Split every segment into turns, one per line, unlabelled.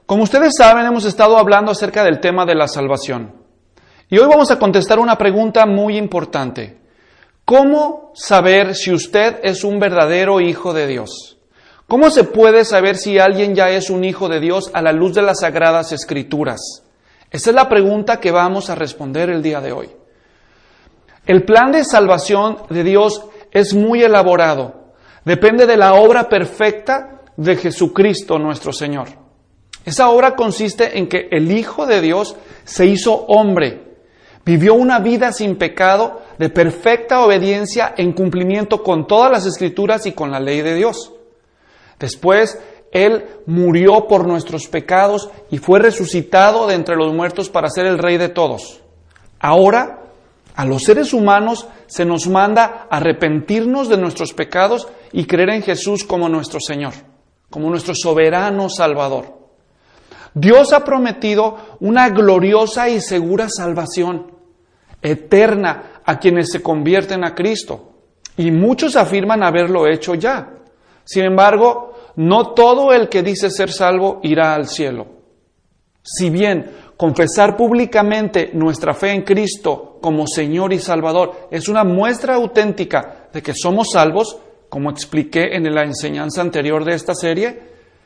Como ustedes saben, hemos estado hablando acerca del tema de la salvación. Y hoy vamos a contestar una pregunta muy importante. ¿Cómo saber si usted es un verdadero hijo de Dios? ¿Cómo se puede saber si alguien ya es un hijo de Dios a la luz de las Sagradas Escrituras? Esa es la pregunta que vamos a responder el día de hoy. El plan de salvación de Dios es muy elaborado. Depende de la obra perfecta de Jesucristo nuestro Señor. Esa obra consiste en que el Hijo de Dios se hizo hombre, vivió una vida sin pecado, de perfecta obediencia en cumplimiento con todas las Escrituras y con la ley de Dios. Después, Él murió por nuestros pecados y fue resucitado de entre los muertos para ser el Rey de todos. Ahora, a los seres humanos se nos manda arrepentirnos de nuestros pecados y creer en Jesús como nuestro Señor, como nuestro soberano Salvador. Dios ha prometido una gloriosa y segura salvación eterna a quienes se convierten a Cristo. Y muchos afirman haberlo hecho ya. Sin embargo, no todo el que dice ser salvo irá al cielo. Si bien confesar públicamente nuestra fe en Cristo como Señor y Salvador es una muestra auténtica de que somos salvos, como expliqué en la enseñanza anterior de esta serie,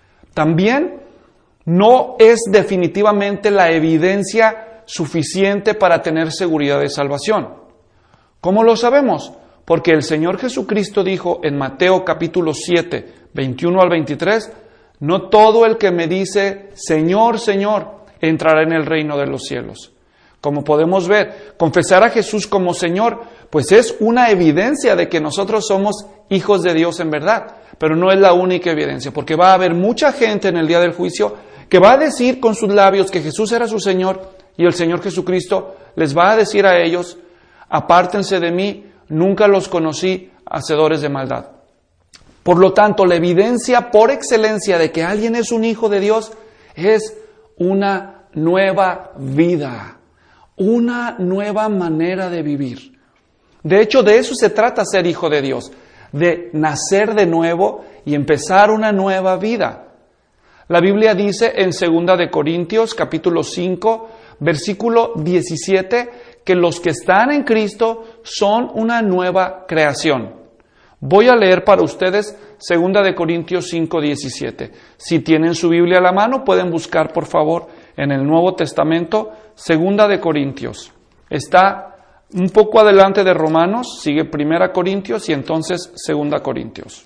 también no es definitivamente la evidencia suficiente para tener seguridad de salvación. ¿Cómo lo sabemos? Porque el Señor Jesucristo dijo en Mateo capítulo 7, 21 al 23, no todo el que me dice, Señor, Señor, entrará en el reino de los cielos. Como podemos ver, confesar a Jesús como Señor, pues es una evidencia de que nosotros somos hijos de Dios en verdad, pero no es la única evidencia, porque va a haber mucha gente en el día del juicio que va a decir con sus labios que Jesús era su Señor, y el Señor Jesucristo les va a decir a ellos, apártense de mí, nunca los conocí, hacedores de maldad. Por lo tanto, la evidencia por excelencia de que alguien es un hijo de Dios es una nueva vida, una nueva manera de vivir. De hecho, de eso se trata ser hijo de Dios, de nacer de nuevo y empezar una nueva vida. La Biblia dice en 2 de Corintios, capítulo 5, versículo 17, que los que están en Cristo son una nueva creación. Voy a leer para ustedes 2 de Corintios 5, 17. Si tienen su Biblia a la mano, pueden buscar, por favor, en el Nuevo Testamento, 2 de Corintios. Está un poco adelante de Romanos, sigue 1 Corintios y entonces 2 Corintios.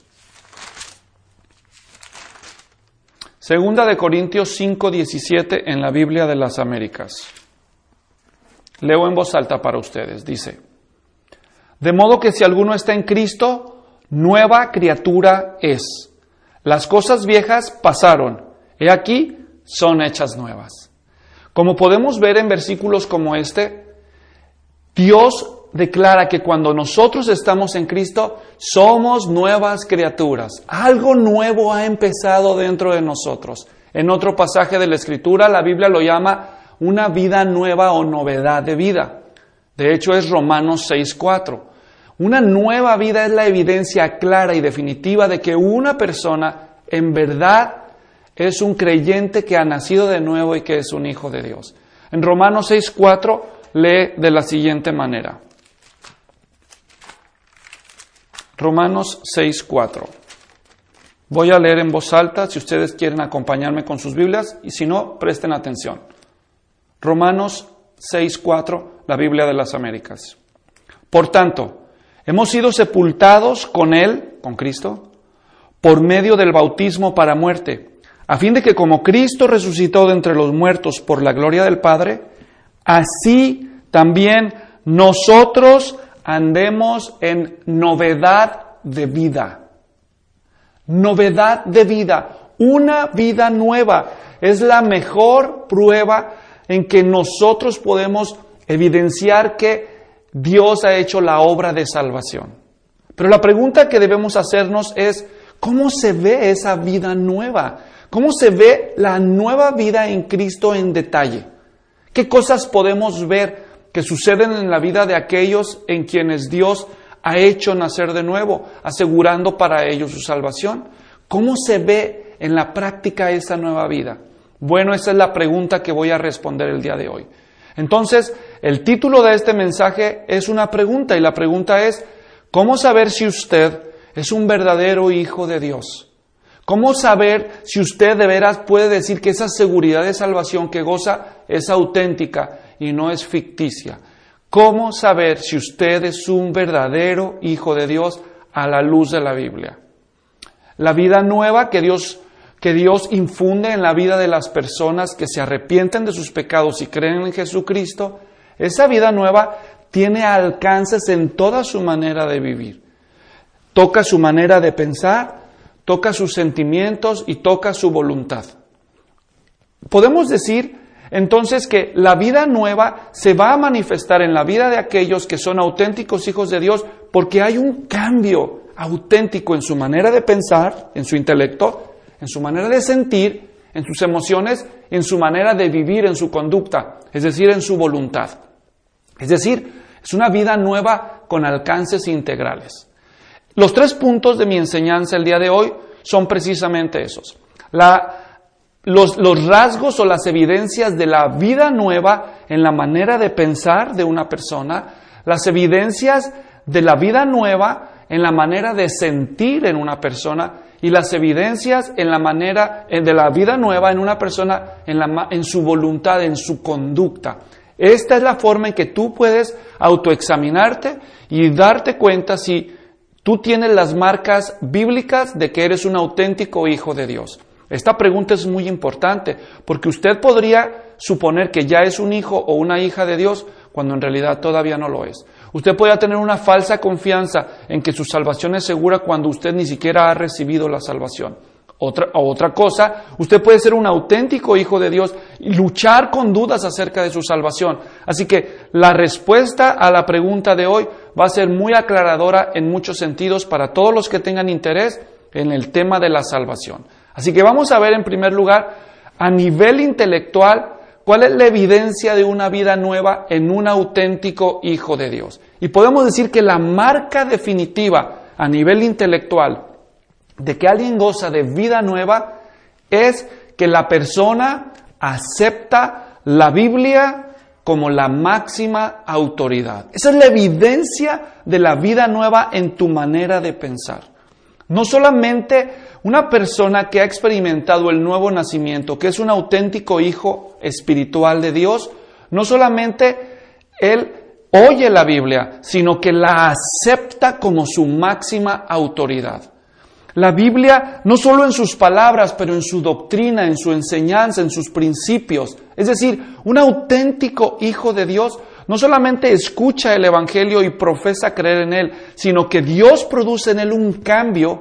2 de Corintios 5, 17 en la Biblia de las Américas. Leo en voz alta para ustedes. Dice, de modo que si alguno está en Cristo, nueva criatura es. Las cosas viejas pasaron. He aquí, son hechas nuevas. Como podemos ver en versículos como este, Dios declara que cuando nosotros estamos en Cristo, somos nuevas criaturas. Algo nuevo ha empezado dentro de nosotros. En otro pasaje de la Escritura, la Biblia lo llama una vida nueva o novedad de vida. De hecho, es Romanos 6:4. Una nueva vida es la evidencia clara y definitiva de que una persona en verdad es un creyente que ha nacido de nuevo y que es un hijo de Dios. En Romanos 6:4 lee de la siguiente manera. Romanos 6:4. Voy a leer en voz alta si ustedes quieren acompañarme con sus Biblias y si no, presten atención. Romanos 6:4, la Biblia de las Américas. Por tanto, hemos sido sepultados con Él, con Cristo, por medio del bautismo para muerte, a fin de que como Cristo resucitó de entre los muertos por la gloria del Padre, así también nosotros andemos en novedad de vida. Novedad de vida, una vida nueva. Es la mejor prueba en que nosotros podemos evidenciar que Dios ha hecho la obra de salvación. Pero la pregunta que debemos hacernos es, ¿cómo se ve esa vida nueva? ¿Cómo se ve la nueva vida en Cristo en detalle? ¿Qué cosas podemos ver que suceden en la vida de aquellos en quienes Dios ha hecho nacer de nuevo, asegurando para ellos su salvación? ¿Cómo se ve en la práctica esa nueva vida? Bueno, esa es la pregunta que voy a responder el día de hoy. Entonces, el título de este mensaje es una pregunta y la pregunta es, ¿cómo saber si usted es un verdadero hijo de Dios? ¿Cómo saber si usted de veras puede decir que esa seguridad de salvación que goza es auténtica y no es ficticia? ¿Cómo saber si usted es un verdadero hijo de Dios a la luz de la Biblia? La vida nueva que Dios infunde en la vida de las personas que se arrepienten de sus pecados y creen en Jesucristo, esa vida nueva tiene alcances en toda su manera de vivir. Toca su manera de pensar, toca sus sentimientos y toca su voluntad. Podemos decir entonces que la vida nueva se va a manifestar en la vida de aquellos que son auténticos hijos de Dios porque hay un cambio auténtico en su manera de pensar, en su intelecto, en su manera de sentir, en sus emociones, en su manera de vivir, en su conducta, es decir, en su voluntad. Es decir, es una vida nueva con alcances integrales. Los 3 puntos de mi enseñanza el día de hoy son precisamente esos. Los rasgos o las evidencias de la vida nueva en la manera de pensar de una persona, las evidencias de la vida nueva en la manera de sentir en una persona y las evidencias en la manera de la vida nueva en una persona en su voluntad, en su conducta. Esta es la forma en que tú puedes autoexaminarte y darte cuenta si tú tienes las marcas bíblicas de que eres un auténtico hijo de Dios. Esta pregunta es muy importante porque usted podría suponer que ya es un hijo o una hija de Dios cuando en realidad todavía no lo es. Usted podría tener una falsa confianza en que su salvación es segura cuando usted ni siquiera ha recibido la salvación. Otra cosa, usted puede ser un auténtico hijo de Dios y luchar con dudas acerca de su salvación. Así que la respuesta a la pregunta de hoy va a ser muy aclaradora en muchos sentidos para todos los que tengan interés en el tema de la salvación. Así que vamos a ver en primer lugar, a nivel intelectual, cuál es la evidencia de una vida nueva en un auténtico hijo de Dios. Y podemos decir que la marca definitiva a nivel intelectual de que alguien goza de vida nueva es que la persona acepta la Biblia como la máxima autoridad. Esa es la evidencia de la vida nueva en tu manera de pensar. No solamente una persona que ha experimentado el nuevo nacimiento, que es un auténtico hijo espiritual de Dios, no solamente él oye la Biblia, sino que la acepta como su máxima autoridad. La Biblia, no solo en sus palabras, pero en su doctrina, en su enseñanza, en sus principios. Es decir, un auténtico hijo de Dios no solamente escucha el Evangelio y profesa creer en él, sino que Dios produce en él un cambio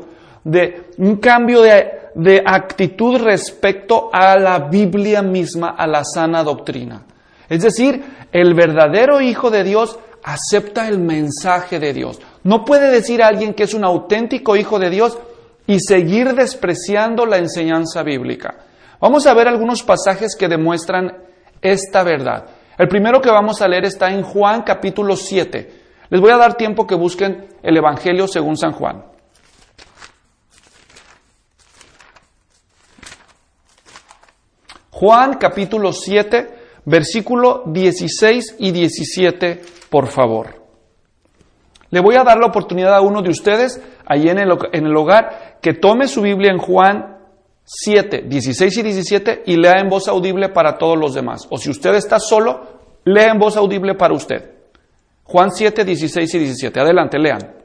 de actitud respecto a la Biblia misma, a la sana doctrina. Es decir, el verdadero hijo de Dios acepta el mensaje de Dios. No puede decir a alguien que es un auténtico hijo de Dios y seguir despreciando la enseñanza bíblica. Vamos a ver algunos pasajes que demuestran esta verdad. El primero que vamos a leer está en Juan capítulo 7. Les voy a dar tiempo que busquen el Evangelio según San Juan. Juan capítulo 7, versículo 16 y 17, por favor. Le voy a dar la oportunidad a uno de ustedes, ahí en el hogar, que tome su Biblia en Juan 7, 16 y 17 y lea en voz audible para todos los demás. O si usted está solo, lea en voz audible para usted. Juan 7, 16 y 17. Adelante, lean.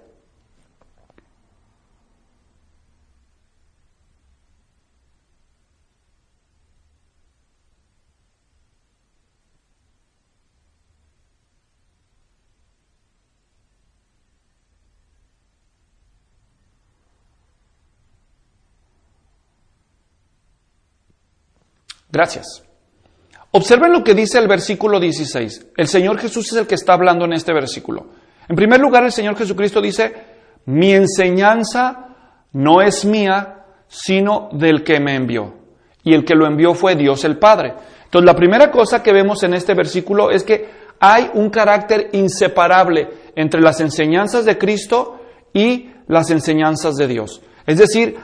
Gracias. Observen lo que dice el versículo 16. El Señor Jesús es el que está hablando en este versículo. En primer lugar, el Señor Jesucristo dice, mi enseñanza no es mía, sino del que me envió. Y el que lo envió fue Dios el Padre. Entonces, la primera cosa que vemos en este versículo es que hay un carácter inseparable entre las enseñanzas de Cristo y las enseñanzas de Dios. Es decir,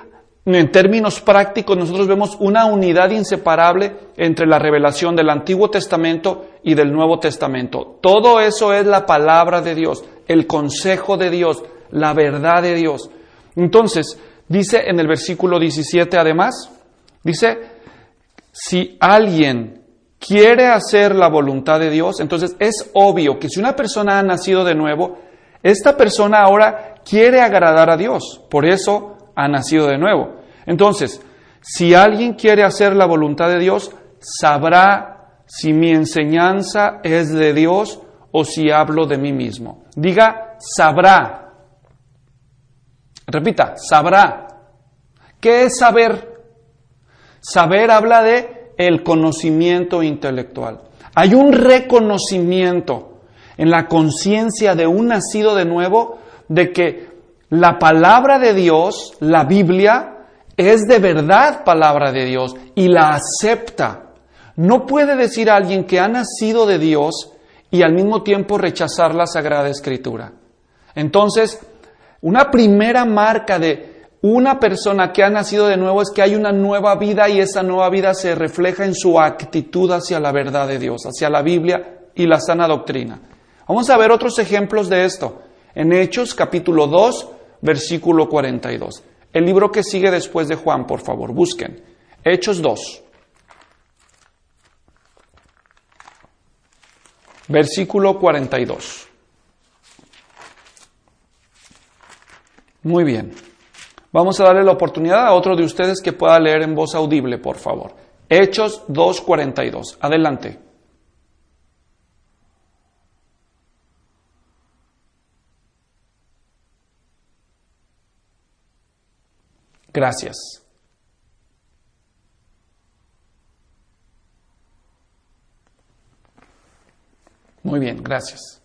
En términos prácticos, nosotros vemos una unidad inseparable entre la revelación del Antiguo Testamento y del Nuevo Testamento. Todo eso es la palabra de Dios, el consejo de Dios, la verdad de Dios. Entonces, dice en el versículo 17 además, dice, si alguien quiere hacer la voluntad de Dios, entonces es obvio que si una persona ha nacido de nuevo, esta persona ahora quiere agradar a Dios. Por eso ha nacido de nuevo. Entonces, si alguien quiere hacer la voluntad de Dios, sabrá si mi enseñanza es de Dios o si hablo de mí mismo. Diga, sabrá. Repita, sabrá. ¿Qué es saber? Saber habla de el conocimiento intelectual. Hay un reconocimiento en la conciencia de un nacido de nuevo de que la palabra de Dios, la Biblia, es de verdad palabra de Dios y la acepta. No puede decir a alguien que ha nacido de Dios y al mismo tiempo rechazar la Sagrada Escritura. Entonces, una primera marca de una persona que ha nacido de nuevo es que hay una nueva vida y esa nueva vida se refleja en su actitud hacia la verdad de Dios, hacia la Biblia y la sana doctrina. Vamos a ver otros ejemplos de esto en Hechos capítulo 2, versículo 42. El libro que sigue después de Juan, por favor, busquen. Hechos 2. Versículo 42. Muy bien. Vamos a darle la oportunidad a otro de ustedes que pueda leer en voz audible, por favor. Hechos 2:42. Adelante. Gracias. Muy bien, gracias.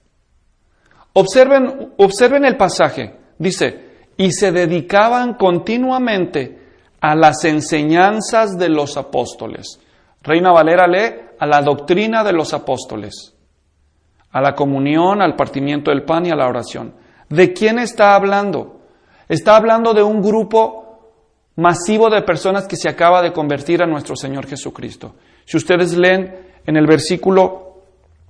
Observen el pasaje. Dice, y se dedicaban continuamente a las enseñanzas de los apóstoles. Reina Valera lee, a la doctrina de los apóstoles, a la comunión, al partimiento del pan y a la oración. ¿De quién está hablando? Está hablando de un grupo masivo de personas que se acaba de convertir a nuestro Señor Jesucristo. Si ustedes leen en el versículo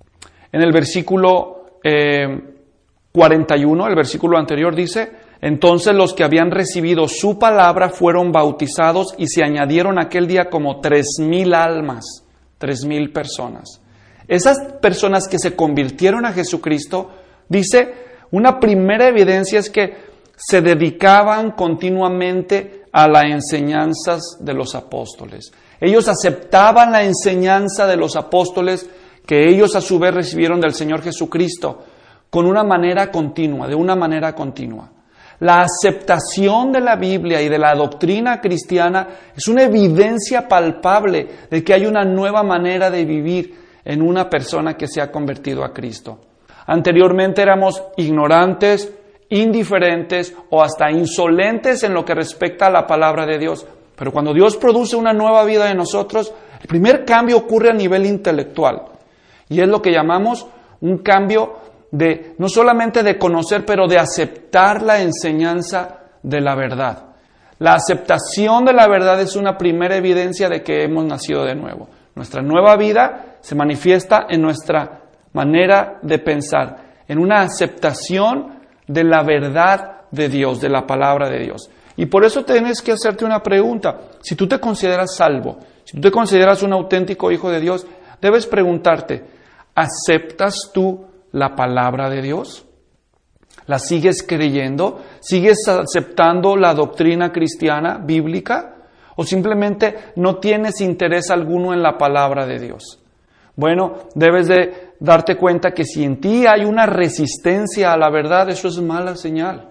41, el versículo anterior dice, entonces los que habían recibido su palabra fueron bautizados y se añadieron aquel día como 3,000 almas, 3,000 personas. Esas personas que se convirtieron a Jesucristo, dice, una primera evidencia es que se dedicaban continuamente a las enseñanzas de los apóstoles. Ellos aceptaban la enseñanza de los apóstoles que ellos a su vez recibieron del Señor Jesucristo con una manera continua, de una manera continua. La aceptación de la Biblia y de la doctrina cristiana es una evidencia palpable de que hay una nueva manera de vivir en una persona que se ha convertido a Cristo. Anteriormente éramos ignorantes, indiferentes o hasta insolentes en lo que respecta a la palabra de Dios. Pero cuando Dios produce una nueva vida en nosotros, el primer cambio ocurre a nivel intelectual. Y es lo que llamamos un cambio de no solamente de conocer, pero de aceptar la enseñanza de la verdad. La aceptación de la verdad es una primera evidencia de que hemos nacido de nuevo. Nuestra nueva vida se manifiesta en nuestra manera de pensar, en una aceptación de la verdad de Dios, de la palabra de Dios. Y por eso tienes que hacerte una pregunta. Si tú te consideras salvo, si tú te consideras un auténtico hijo de Dios, debes preguntarte, ¿aceptas tú la palabra de Dios? ¿La sigues creyendo? ¿Sigues aceptando la doctrina cristiana, bíblica? ¿O simplemente no tienes interés alguno en la palabra de Dios? Bueno, debes de darte cuenta que si en ti hay una resistencia a la verdad, eso es mala señal.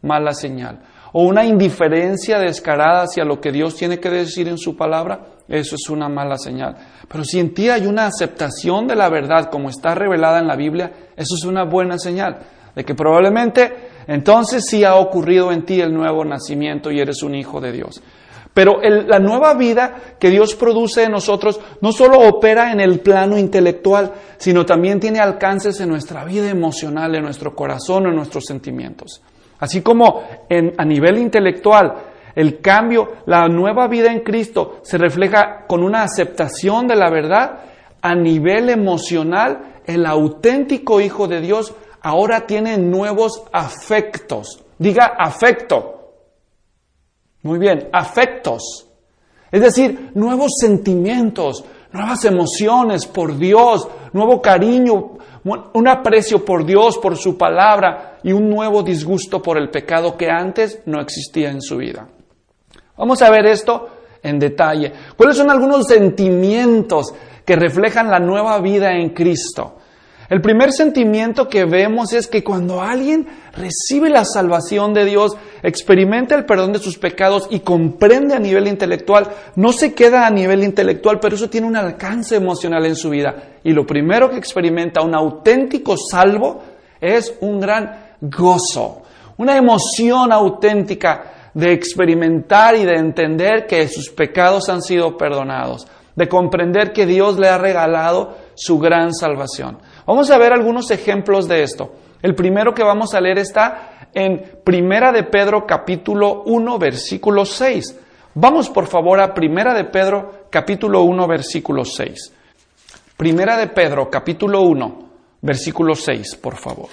O una indiferencia descarada hacia lo que Dios tiene que decir en su palabra, eso es una mala señal. Pero si en ti hay una aceptación de la verdad como está revelada en la Biblia, eso es una buena señal de que probablemente entonces sí ha ocurrido en ti el nuevo nacimiento y eres un hijo de Dios. Pero la nueva vida que Dios produce en nosotros no solo opera en el plano intelectual, sino también tiene alcances en nuestra vida emocional, en nuestro corazón, en nuestros sentimientos. Así como a nivel intelectual, el cambio, la nueva vida en Cristo se refleja con una aceptación de la verdad, a nivel emocional, el auténtico Hijo de Dios ahora tiene nuevos afectos. Diga afecto. Muy bien, afectos. Es decir, nuevos sentimientos, nuevas emociones por Dios, nuevo cariño, un aprecio por Dios, por su palabra y un nuevo disgusto por el pecado que antes no existía en su vida. Vamos a ver esto en detalle. ¿Cuáles son algunos sentimientos que reflejan la nueva vida en Cristo? El primer sentimiento que vemos es que cuando alguien recibe la salvación de Dios, experimenta el perdón de sus pecados y comprende a nivel intelectual, no se queda a nivel intelectual, pero eso tiene un alcance emocional en su vida. Y lo primero que experimenta un auténtico salvo es un gran gozo, una emoción auténtica de experimentar y de entender que sus pecados han sido perdonados, de comprender que Dios le ha regalado su gran salvación. Vamos a ver algunos ejemplos de esto. El primero que vamos a leer está en Primera de Pedro capítulo 1 versículo 6. Vamos por favor a Primera de Pedro capítulo 1 versículo 6. Primera de Pedro capítulo 1 versículo 6, por favor.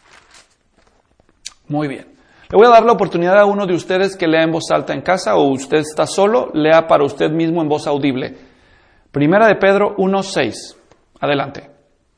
Muy bien. Le voy a dar la oportunidad a uno de ustedes que lea en voz alta en casa, o usted está solo, lea para usted mismo en voz audible. Primera de Pedro 1, 6. Adelante.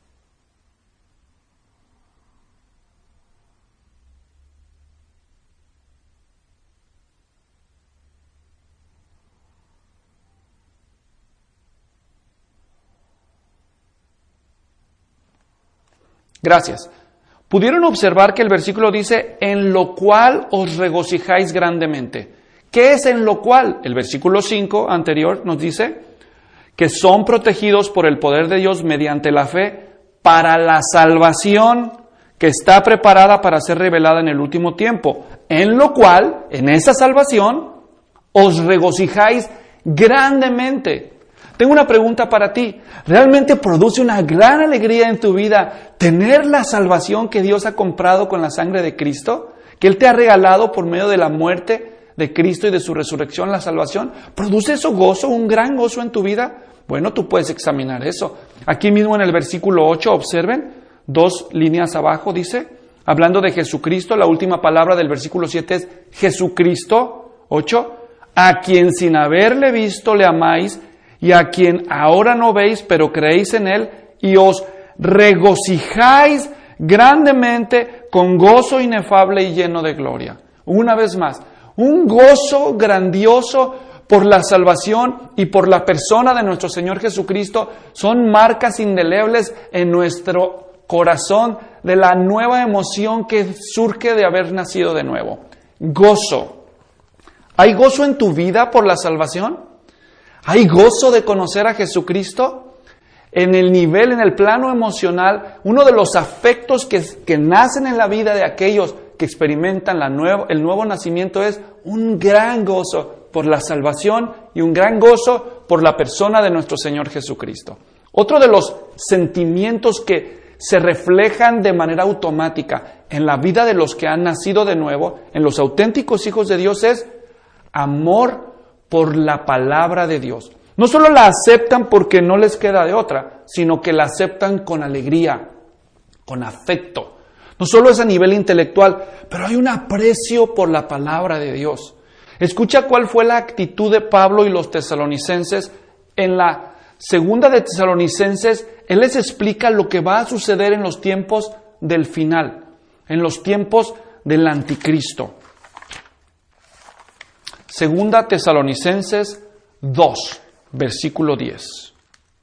Gracias. ¿Pudieron observar que el versículo dice, en lo cual os regocijáis grandemente? ¿Qué es en lo cual? El versículo 5 anterior nos dice que son protegidos por el poder de Dios mediante la fe para la salvación que está preparada para ser revelada en el último tiempo. En lo cual, en esa salvación, os regocijáis grandemente. Tengo una pregunta para ti. ¿Realmente produce una gran alegría en tu vida tener la salvación que Dios ha comprado con la sangre de Cristo? Que Él te ha regalado por medio de la muerte de Cristo y de su resurrección, la salvación. ¿Produce eso gozo, un gran gozo en tu vida? Bueno, tú puedes examinar eso. Aquí mismo en el versículo 8, observen, 2 líneas abajo, dice, hablando de Jesucristo, la última palabra del versículo 7 es Jesucristo, 8, a quien sin haberle visto le amáis, y a quien ahora no veis, pero creéis en Él, y os regocijáis grandemente con gozo inefable y lleno de gloria. Una vez más, un gozo grandioso por la salvación y por la persona de nuestro Señor Jesucristo son marcas indelebles en nuestro corazón de la nueva emoción que surge de haber nacido de nuevo. Gozo. ¿Hay gozo en tu vida por la salvación? ¿Hay gozo de conocer a Jesucristo? En el nivel, en el plano emocional, uno de los afectos que nacen en la vida de aquellos que experimentan el nuevo nacimiento es un gran gozo por la salvación y un gran gozo por la persona de nuestro Señor Jesucristo. Otro de los sentimientos que se reflejan de manera automática en la vida de los que han nacido de nuevo, en los auténticos hijos de Dios, es amor por la palabra de Dios. No solo la aceptan porque no les queda de otra, sino que la aceptan con alegría, con afecto. No solo es a nivel intelectual, pero hay un aprecio por la palabra de Dios. Escucha cuál fue la actitud de Pablo y los tesalonicenses. En la segunda de Tesalonicenses, él les explica lo que va a suceder en los tiempos del final, en los tiempos del anticristo. Segunda Tesalonicenses 2, versículo 10.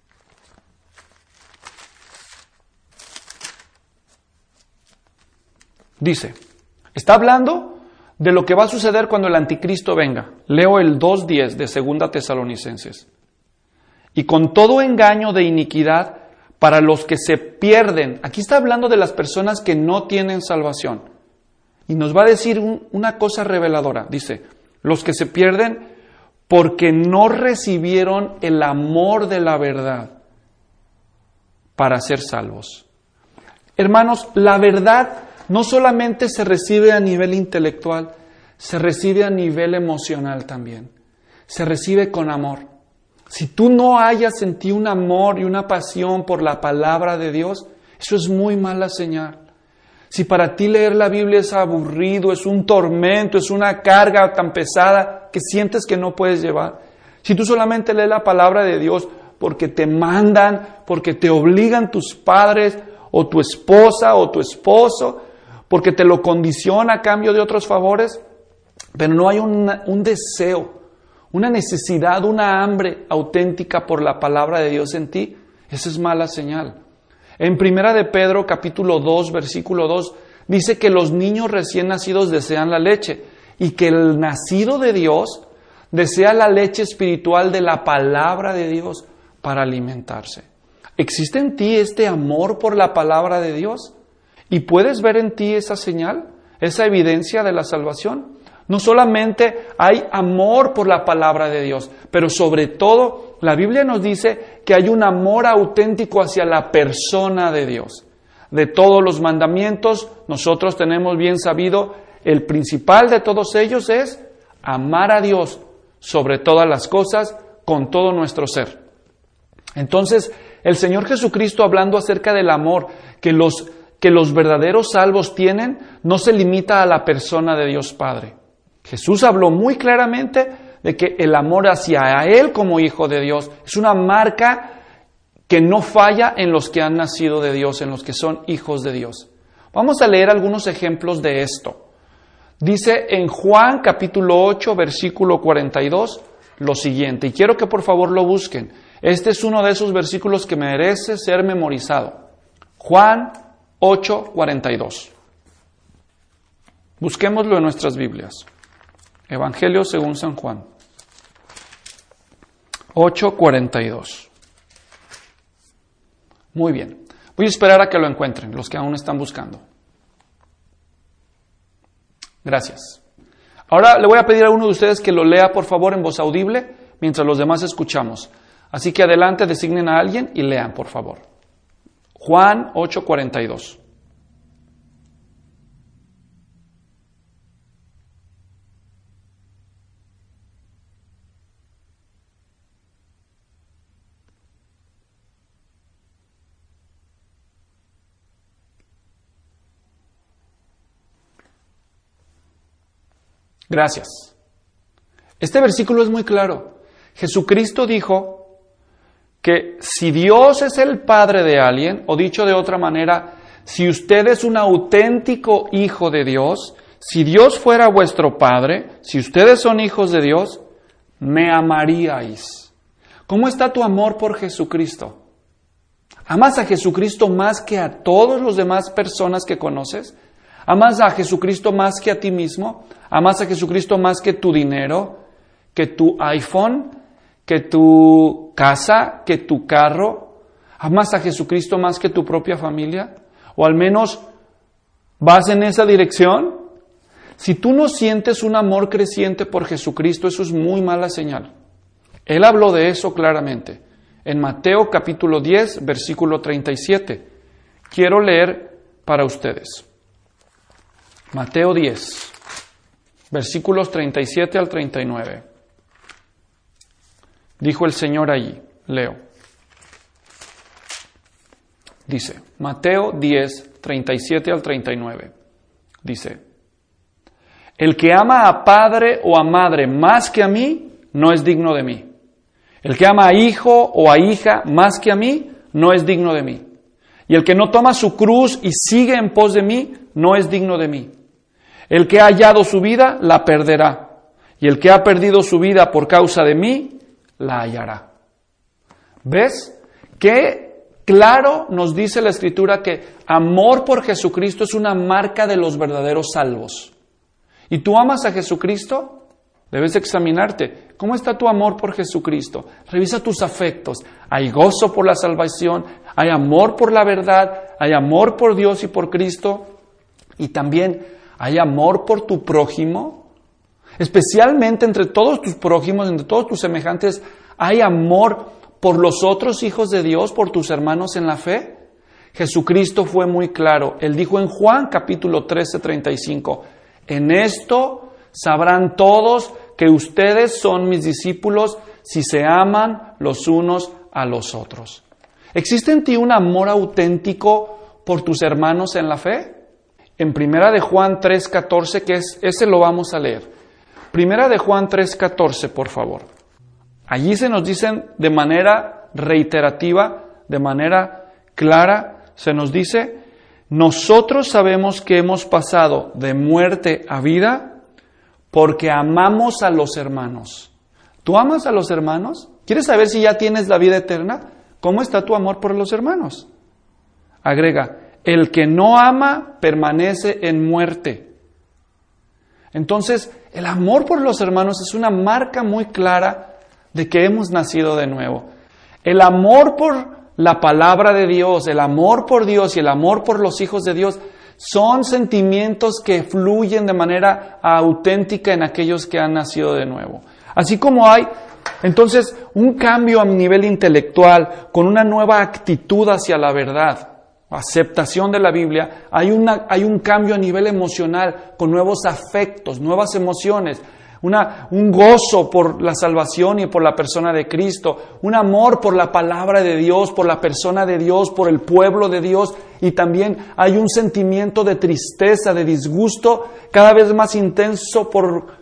Dice, está hablando de lo que va a suceder cuando el anticristo venga. Leo el 2:10 de Segunda Tesalonicenses. Y con todo engaño de iniquidad para los que se pierden. Aquí está hablando de las personas que no tienen salvación. Y nos va a decir una cosa reveladora. Dice, los que se pierden porque no recibieron el amor de la verdad para ser salvos. Hermanos, la verdad no solamente se recibe a nivel intelectual, se recibe a nivel emocional también. Se recibe con amor. Si tú no hayas en ti un amor y una pasión por la palabra de Dios, eso es muy mala señal. Si para ti leer la Biblia es aburrido, es un tormento, es una carga tan pesada que sientes que no puedes llevar. Si tú solamente lees la palabra de Dios porque te mandan, porque te obligan tus padres, o tu esposa, o tu esposo, porque te lo condiciona a cambio de otros favores, pero no hay un deseo, una necesidad, una hambre auténtica por la palabra de Dios en ti, esa es mala señal. En 1 de Pedro, capítulo 2, versículo 2, dice que los niños recién nacidos desean la leche y que el nacido de Dios desea la leche espiritual de la palabra de Dios para alimentarse. ¿Existe en ti este amor por la palabra de Dios? ¿Y puedes ver en ti esa señal, esa evidencia de la salvación? No solamente hay amor por la palabra de Dios, pero sobre todo la Biblia nos dice que hay un amor auténtico hacia la persona de Dios. De todos los mandamientos, nosotros tenemos bien sabido, el principal de todos ellos es amar a Dios sobre todas las cosas, con todo nuestro ser. Entonces, el Señor Jesucristo, hablando acerca del amor que los verdaderos salvos tienen, no se limita a la persona de Dios Padre. Jesús habló muy claramente de que el amor hacia Él como Hijo de Dios es una marca que no falla en los que han nacido de Dios, en los que son hijos de Dios. Vamos a leer algunos ejemplos de esto. Dice en Juan capítulo 8, versículo 42, lo siguiente, y quiero que por favor lo busquen. Este es uno de esos versículos que merece ser memorizado. Juan 8, 42. Busquémoslo en nuestras Biblias. Evangelio según San Juan. 8, 42. Muy bien. Voy a esperar a que lo encuentren, los que aún están buscando. Gracias. Ahora le voy a pedir a uno de ustedes que lo lea, por favor, en voz audible, mientras los demás escuchamos. Así que adelante, designen a alguien y lean, por favor. Juan 8, 42. Gracias. Este versículo es muy claro. Jesucristo dijo que si Dios es el Padre de alguien, o dicho de otra manera, si usted es un auténtico hijo de Dios, si Dios fuera vuestro Padre, si ustedes son hijos de Dios, me amaríais. ¿Cómo está tu amor por Jesucristo? ¿Amas a Jesucristo más que a todas las demás personas que conoces? ¿Amas a Jesucristo más que a ti mismo? ¿Amas a Jesucristo más que tu dinero, que tu iPhone, que tu casa, que tu carro? ¿Amas a Jesucristo más que tu propia familia? ¿O al menos vas en esa dirección? Si tú no sientes un amor creciente por Jesucristo, eso es muy mala señal. Él habló de eso claramente. En Mateo capítulo 10, versículo 37. Quiero leer para ustedes. Mateo 10, versículos 37 al 39. Dijo el Señor allí, leo. Dice, Mateo 10, 37 al 39. Dice, el que ama a padre o a madre más que a mí, no es digno de mí. El que ama a hijo o a hija más que a mí, no es digno de mí. Y el que no toma su cruz y sigue en pos de mí, no es digno de mí. El que ha hallado su vida, la perderá. Y el que ha perdido su vida por causa de mí, la hallará. ¿Ves? Qué claro nos dice la Escritura que amor por Jesucristo es una marca de los verdaderos salvos. ¿Y tú amas a Jesucristo? Debes examinarte. ¿Cómo está tu amor por Jesucristo? Revisa tus afectos. ¿Hay gozo por la salvación? ¿Hay amor por la verdad? ¿Hay amor por Dios y por Cristo? Y también, ¿hay amor por tu prójimo? Especialmente entre todos tus prójimos, entre todos tus semejantes, ¿hay amor por los otros hijos de Dios, por tus hermanos en la fe? Jesucristo fue muy claro. Él dijo en Juan capítulo 13, 35, en esto sabrán todos que ustedes son mis discípulos si se aman los unos a los otros. ¿Existe en ti un amor auténtico por tus hermanos en la fe? En 1 de Juan 3:14, ese lo vamos a leer. 1 de Juan 3:14, por favor. Allí se nos dicen de manera reiterativa, de manera clara, se nos dice: nosotros sabemos que hemos pasado de muerte a vida porque amamos a los hermanos. ¿Tú amas a los hermanos? ¿Quieres saber si ya tienes la vida eterna? ¿Cómo está tu amor por los hermanos? Agrega: el que no ama permanece en muerte. Entonces, el amor por los hermanos es una marca muy clara de que hemos nacido de nuevo. El amor por la palabra de Dios, el amor por Dios y el amor por los hijos de Dios son sentimientos que fluyen de manera auténtica en aquellos que han nacido de nuevo. Así como hay, entonces, un cambio a nivel intelectual con una nueva actitud hacia la verdad, aceptación de la Biblia, hay un cambio a nivel emocional con nuevos afectos, nuevas emociones, un gozo por la salvación y por la persona de Cristo, un amor por la palabra de Dios, por la persona de Dios, por el pueblo de Dios, y también hay un sentimiento de tristeza, de disgusto cada vez más intenso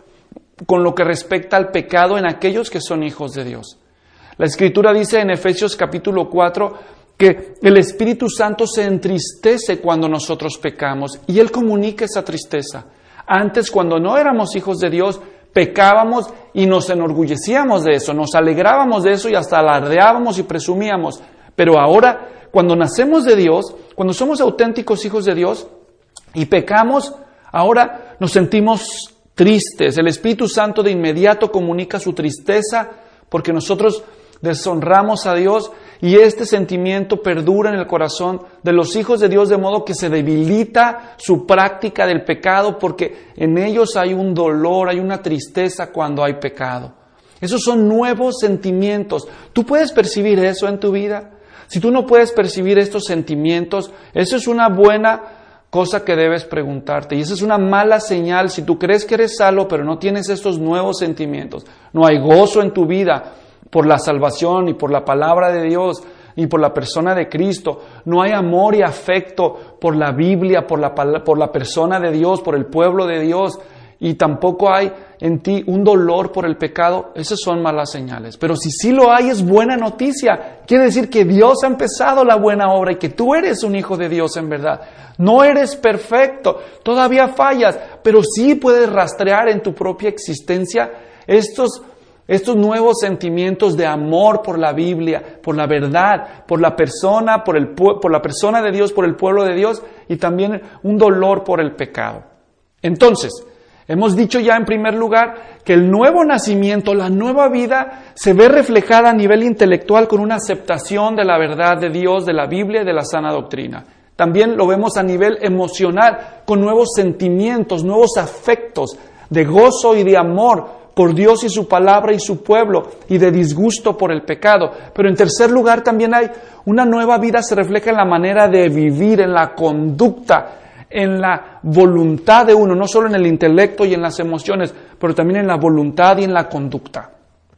con lo que respecta al pecado en aquellos que son hijos de Dios. La Escritura dice en Efesios capítulo 4 que el Espíritu Santo se entristece cuando nosotros pecamos y Él comunica esa tristeza. Antes, cuando no éramos hijos de Dios, pecábamos y nos enorgullecíamos de eso, nos alegrábamos de eso y hasta alardeábamos y presumíamos. Pero ahora, cuando nacemos de Dios, cuando somos auténticos hijos de Dios y pecamos, ahora nos sentimos tristes. El Espíritu Santo de inmediato comunica su tristeza porque nosotros deshonramos a Dios y este sentimiento perdura en el corazón de los hijos de Dios, de modo que se debilita su práctica del pecado porque en ellos hay un dolor, hay una tristeza cuando hay pecado. Esos son nuevos sentimientos. ¿Tú puedes percibir eso en tu vida? Si tú no puedes percibir estos sentimientos, eso es una buena cosa que debes preguntarte. Y esa es una mala señal si tú crees que eres salvo, pero no tienes estos nuevos sentimientos. No hay gozo en tu vida por la salvación y por la palabra de Dios y por la persona de Cristo. No hay amor y afecto por la Biblia, por la persona de Dios, por el pueblo de Dios. Y tampoco hay en ti un dolor por el pecado. Esas son malas señales. Pero si sí lo hay, es buena noticia. Quiere decir que Dios ha empezado la buena obra y que tú eres un hijo de Dios en verdad. No eres perfecto, todavía fallas, pero sí puedes rastrear en tu propia existencia estos nuevos sentimientos de amor por la Biblia, por la verdad, por la persona, por la persona de Dios, por el pueblo de Dios y también un dolor por el pecado. Entonces, hemos dicho ya en primer lugar que el nuevo nacimiento, la nueva vida, se ve reflejada a nivel intelectual con una aceptación de la verdad de Dios, de la Biblia y de la sana doctrina. También lo vemos a nivel emocional, con nuevos sentimientos, nuevos afectos de gozo y de amor por Dios y su palabra y su pueblo, y de disgusto por el pecado. Pero en tercer lugar también hay una nueva vida, se refleja en la manera de vivir, en la conducta, en la voluntad de uno, no solo en el intelecto y en las emociones, pero también en la voluntad y en la conducta.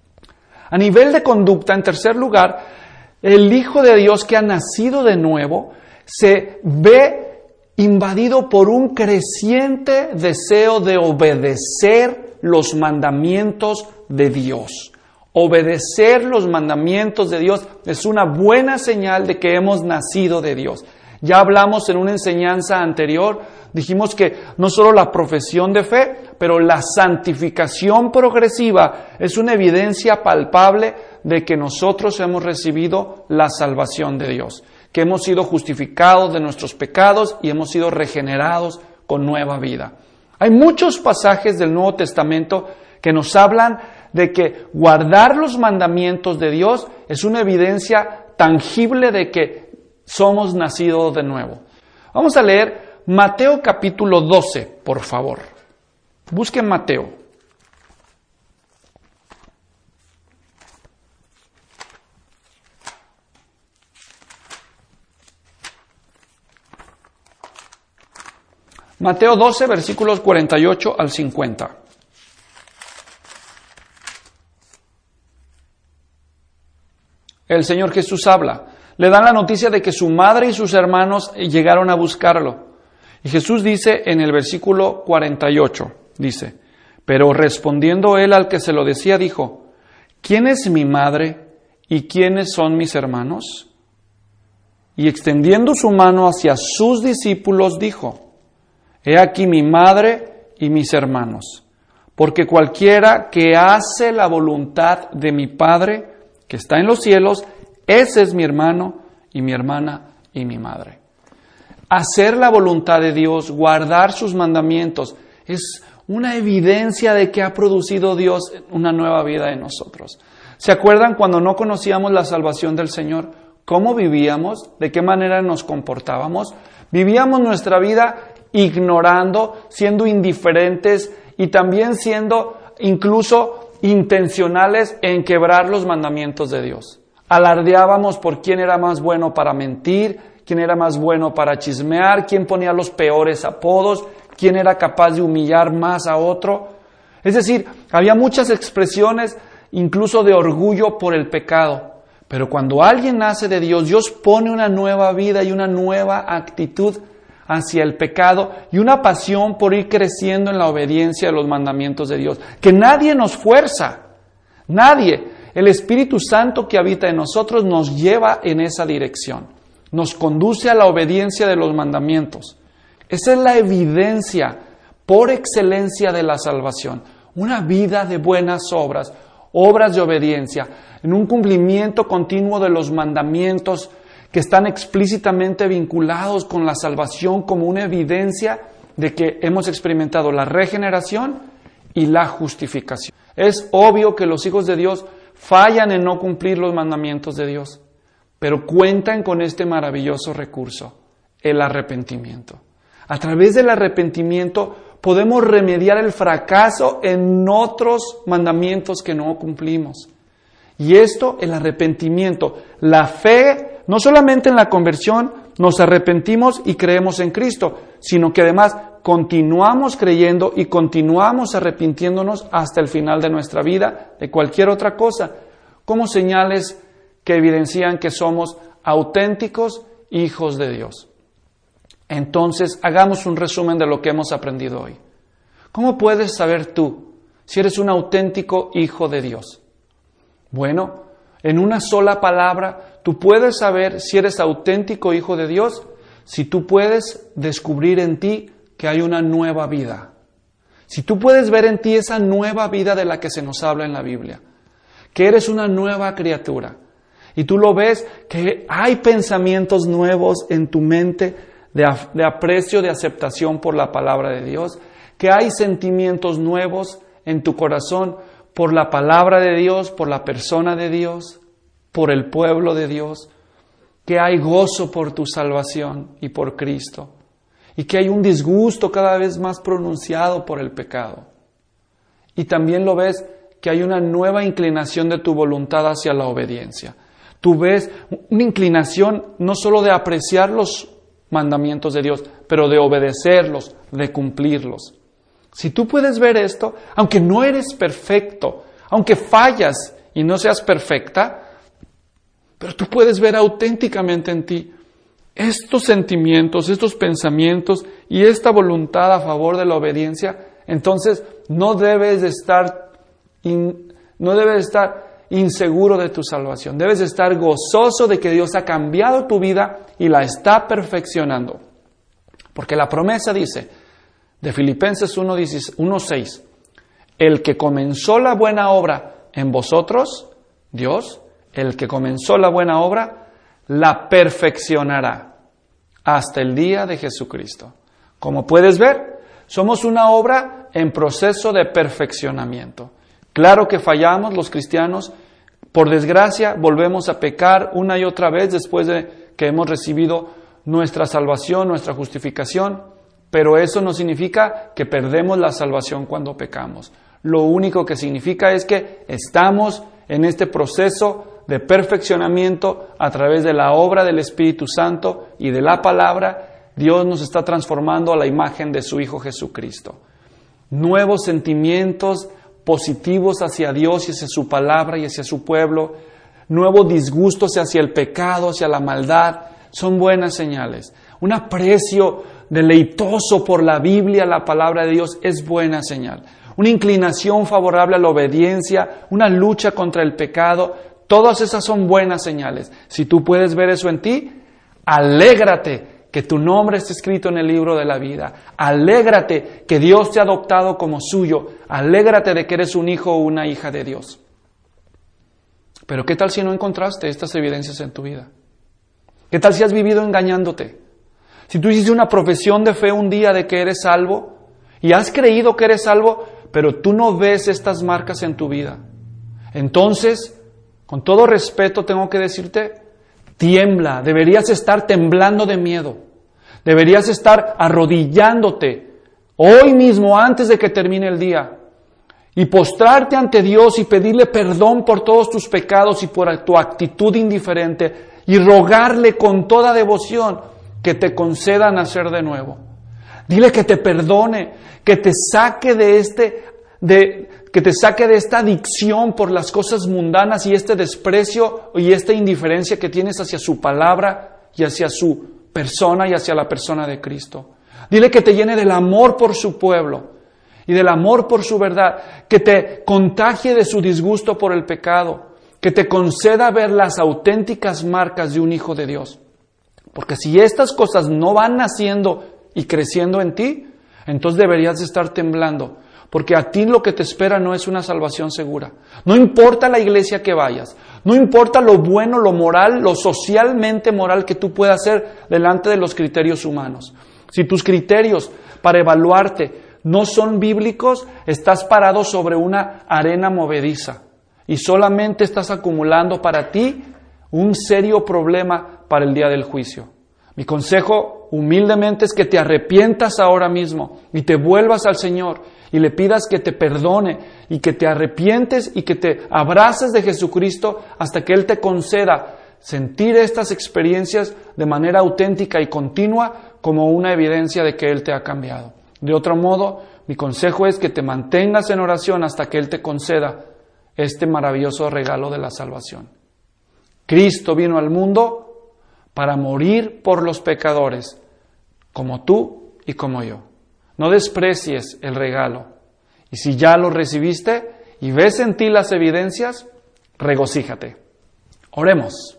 A nivel de conducta, en tercer lugar, el Hijo de Dios que ha nacido de nuevo se ve invadido por un creciente deseo de obedecer los mandamientos de Dios. Obedecer los mandamientos de Dios es una buena señal de que hemos nacido de Dios. Ya hablamos en una enseñanza anterior, dijimos que no solo la profesión de fe, pero la santificación progresiva es una evidencia palpable de que nosotros hemos recibido la salvación de Dios, que hemos sido justificados de nuestros pecados y hemos sido regenerados con nueva vida. Hay muchos pasajes del Nuevo Testamento que nos hablan de que guardar los mandamientos de Dios es una evidencia tangible de que somos nacidos de nuevo. Vamos a leer Mateo capítulo 12, por favor. Busquen Mateo. Mateo 12, versículos 48 al 50. el Señor Jesús habla. Le dan la noticia de que su madre y sus hermanos llegaron a buscarlo. Y Jesús dice en el versículo 48, dice, pero respondiendo él al que se lo decía, dijo, ¿quién es mi madre y quiénes son mis hermanos? Y extendiendo su mano hacia sus discípulos, dijo, he aquí mi madre y mis hermanos, porque cualquiera que hace la voluntad de mi Padre, que está en los cielos, ese es mi hermano y mi hermana y mi madre. Hacer la voluntad de Dios, guardar sus mandamientos, es una evidencia de que ha producido Dios una nueva vida en nosotros. ¿Se acuerdan cuando no conocíamos la salvación del Señor? ¿Cómo vivíamos? ¿De qué manera nos comportábamos? Vivíamos nuestra vida ignorando, siendo indiferentes y también siendo incluso intencionales en quebrar los mandamientos de Dios. Alardeábamos por quién era más bueno para mentir, quién era más bueno para chismear, quién ponía los peores apodos, quién era capaz de humillar más a otro. Es decir, había muchas expresiones incluso de orgullo por el pecado. Pero cuando alguien nace de Dios, Dios pone una nueva vida y una nueva actitud hacia el pecado y una pasión por ir creciendo en la obediencia a los mandamientos de Dios, que nadie nos fuerza, nadie. El Espíritu Santo que habita en nosotros nos lleva en esa dirección, nos conduce a la obediencia de los mandamientos. Esa es la evidencia por excelencia de la salvación, una vida de buenas obras, obras de obediencia, en un cumplimiento continuo de los mandamientos que están explícitamente vinculados con la salvación como una evidencia de que hemos experimentado la regeneración y la justificación. Es obvio que los hijos de Dios fallan en no cumplir los mandamientos de Dios, pero cuentan con este maravilloso recurso, el arrepentimiento. A través del arrepentimiento podemos remediar el fracaso en otros mandamientos que no cumplimos. Y esto, el arrepentimiento, la fe, no solamente en la conversión nos arrepentimos y creemos en Cristo, sino que además continuamos creyendo y continuamos arrepintiéndonos hasta el final de nuestra vida de cualquier otra cosa, como señales que evidencian que somos auténticos hijos de Dios. Entonces, hagamos un resumen de lo que hemos aprendido hoy. ¿Cómo puedes saber tú si eres un auténtico hijo de Dios? Bueno, en una sola palabra, tú puedes saber si eres auténtico hijo de Dios, si tú puedes descubrir en ti que hay una nueva vida. Si tú puedes ver en ti esa nueva vida de la que se nos habla en la Biblia, que eres una nueva criatura, y tú lo ves que hay pensamientos nuevos en tu mente de aprecio, de aceptación por la palabra de Dios, que hay sentimientos nuevos en tu corazón por la palabra de Dios, por la persona de Dios, por el pueblo de Dios, que hay gozo por tu salvación y por Cristo, y que hay un disgusto cada vez más pronunciado por el pecado. Y también lo ves que hay una nueva inclinación de tu voluntad hacia la obediencia. Tú ves una inclinación no solo de apreciar los mandamientos de Dios, pero de obedecerlos, de cumplirlos. Si tú puedes ver esto, aunque no eres perfecto, aunque fallas y no seas perfecta, pero tú puedes ver auténticamente en ti estos sentimientos, estos pensamientos y esta voluntad a favor de la obediencia, entonces no debes de estar inseguro de tu salvación. Debes de estar gozoso de que Dios ha cambiado tu vida y la está perfeccionando. Porque la promesa dice, de Filipenses 1:6, el que comenzó la buena obra en vosotros, Dios, el que comenzó la buena obra, la perfeccionará hasta el día de Jesucristo. Como puedes ver, somos una obra en proceso de perfeccionamiento. Claro que fallamos los cristianos, por desgracia volvemos a pecar una y otra vez después de que hemos recibido nuestra salvación, nuestra justificación, pero eso no significa que perdemos la salvación cuando pecamos. Lo único que significa es que estamos en este proceso de perfeccionamiento a través de la obra del Espíritu Santo y de la palabra. Dios nos está transformando a la imagen de su Hijo Jesucristo. Nuevos sentimientos positivos hacia Dios y hacia su palabra y hacia su pueblo, nuevo disgusto hacia el pecado, hacia la maldad, son buenas señales. Un aprecio deleitoso por la Biblia, la palabra de Dios, es buena señal. Una inclinación favorable a la obediencia, una lucha contra el pecado, todas esas son buenas señales. Si tú puedes ver eso en ti, alégrate que tu nombre esté escrito en el libro de la vida. Alégrate que Dios te ha adoptado como suyo. Alégrate de que eres un hijo o una hija de Dios. Pero ¿qué tal si no encontraste estas evidencias en tu vida? ¿Qué tal si has vivido engañándote? Si tú hiciste una profesión de fe un día de que eres salvo y has creído que eres salvo, pero tú no ves estas marcas en tu vida. Entonces, con todo respeto tengo que decirte, tiembla, deberías estar temblando de miedo. Deberías estar arrodillándote hoy mismo antes de que termine el día y postrarte ante Dios y pedirle perdón por todos tus pecados y por tu actitud indiferente y rogarle con toda devoción que te conceda nacer de nuevo. Dile que te perdone, que te saque de esta adicción por las cosas mundanas y este desprecio y esta indiferencia que tienes hacia su palabra y hacia su persona y hacia la persona de Cristo. Dile que te llene del amor por su pueblo y del amor por su verdad, que te contagie de su disgusto por el pecado, que te conceda ver las auténticas marcas de un hijo de Dios. Porque si estas cosas no van naciendo y creciendo en ti, entonces deberías estar temblando. Porque a ti lo que te espera no es una salvación segura. No importa la iglesia que vayas, no importa lo bueno, lo moral, lo socialmente moral que tú puedas hacer delante de los criterios humanos. Si tus criterios para evaluarte no son bíblicos, estás parado sobre una arena movediza y solamente estás acumulando para ti un serio problema para el día del juicio. Mi consejo humildemente es que te arrepientas ahora mismo y te vuelvas al Señor y le pidas que te perdone y que te arrepientes y que te abraces de Jesucristo hasta que Él te conceda sentir estas experiencias de manera auténtica y continua como una evidencia de que Él te ha cambiado. De otro modo, mi consejo es que te mantengas en oración hasta que Él te conceda este maravilloso regalo de la salvación. Cristo vino al mundo para morir por los pecadores, como tú y como yo. No desprecies el regalo. Y si ya lo recibiste y ves en ti las evidencias, regocíjate. Oremos.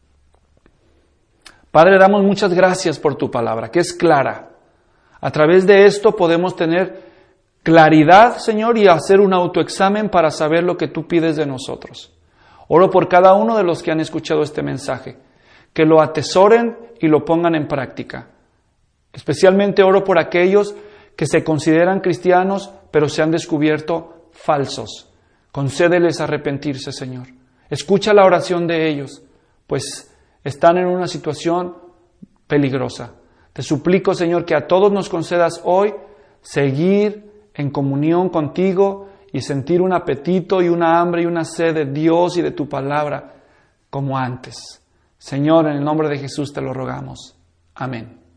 Padre, damos muchas gracias por tu palabra, que es clara. A través de esto podemos tener claridad, Señor, y hacer un autoexamen para saber lo que tú pides de nosotros. Oro por cada uno de los que han escuchado este mensaje, que lo atesoren y lo pongan en práctica. Especialmente oro por aquellos que se consideran cristianos, pero se han descubierto falsos. Concédeles arrepentirse, Señor. Escucha la oración de ellos, pues están en una situación peligrosa. Te suplico, Señor, que a todos nos concedas hoy seguir en comunión contigo y sentir un apetito y una hambre y una sed de Dios y de tu palabra como antes. Señor, en el nombre de Jesús te lo rogamos. Amén.